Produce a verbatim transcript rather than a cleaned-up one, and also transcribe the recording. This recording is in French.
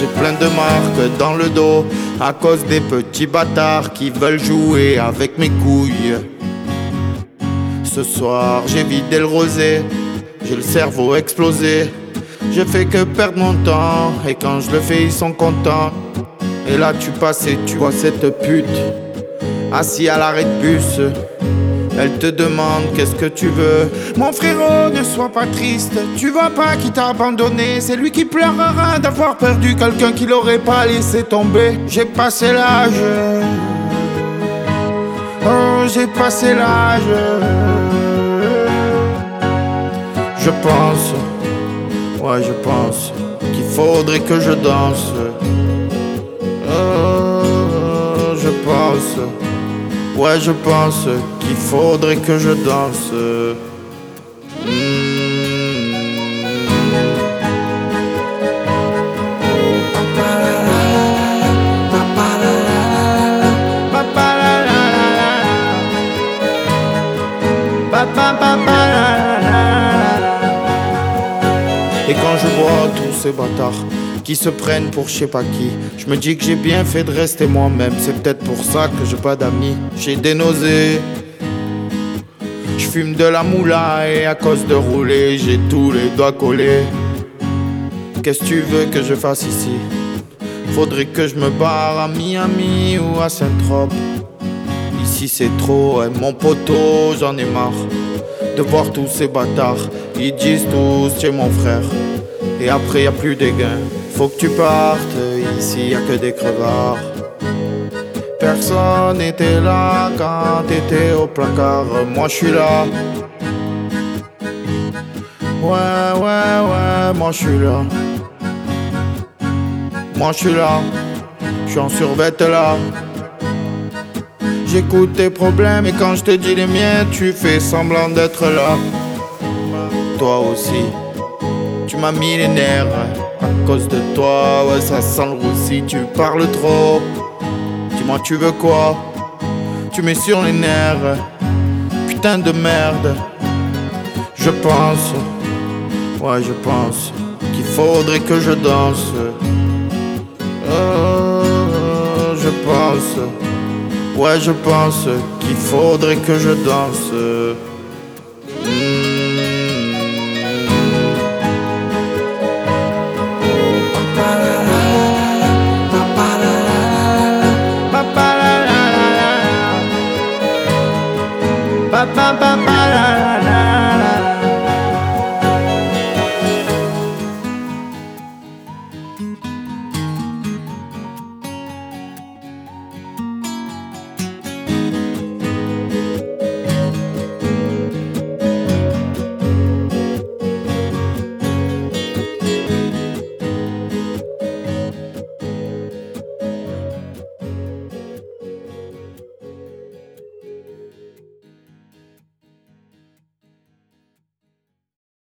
j'ai plein de marques dans le dos à cause des petits bâtards qui veulent jouer avec mes couilles. Ce soir j'ai vidé le rosé, j'ai le cerveau explosé. Je fais que perdre mon temps et quand je le fais ils sont contents. Et là tu passes et tu vois cette pute assis à l'arrêt de bus. Elle te demande qu'est-ce que tu veux. Mon frérot, ne sois pas triste. Tu vois pas qui t'a abandonné. C'est lui qui pleurera d'avoir perdu quelqu'un qui l'aurait pas laissé tomber. J'ai passé l'âge. Oh, j'ai passé l'âge. Je pense, ouais je pense qu'il faudrait que je danse. Oh, je pense, ouais je pense qu'il faudrait que je danse. Mmh. Et quand je vois tous ces bâtards qui se prennent pour je sais pas qui, je me dis que j'ai bien fait de rester moi-même. C'est peut-être pour ça que j'ai pas d'amis. J'ai des nausées, je fume de la moula et à cause de rouler, j'ai tous les doigts collés. Qu'est-ce que tu veux que je fasse ici? Faudrait que je me barre à Miami ou à Saint-Trope. Ici c'est trop, hein, mon poteau, j'en ai marre de voir tous ces bâtards. Ils disent tous c'est mon frère et après y a plus de gains. Faut que tu partes, ici y a que des crevards. Personne n'était là quand t'étais au placard. Moi je suis là. Ouais ouais ouais, moi je suis là. Moi je suis là. Je suis en survêt là. J'écoute tes problèmes et quand je te dis les miens, tu fais semblant d'être là. Toi aussi, tu m'as mis les nerfs. À cause de toi, ouais ça sent le roussi. Tu parles trop. Dis-moi tu veux quoi? Tu mets sur les nerfs. Putain de merde. Je pense, ouais je pense qu'il faudrait que je danse. Oh, je pense, ouais je pense qu'il faudrait que je danse.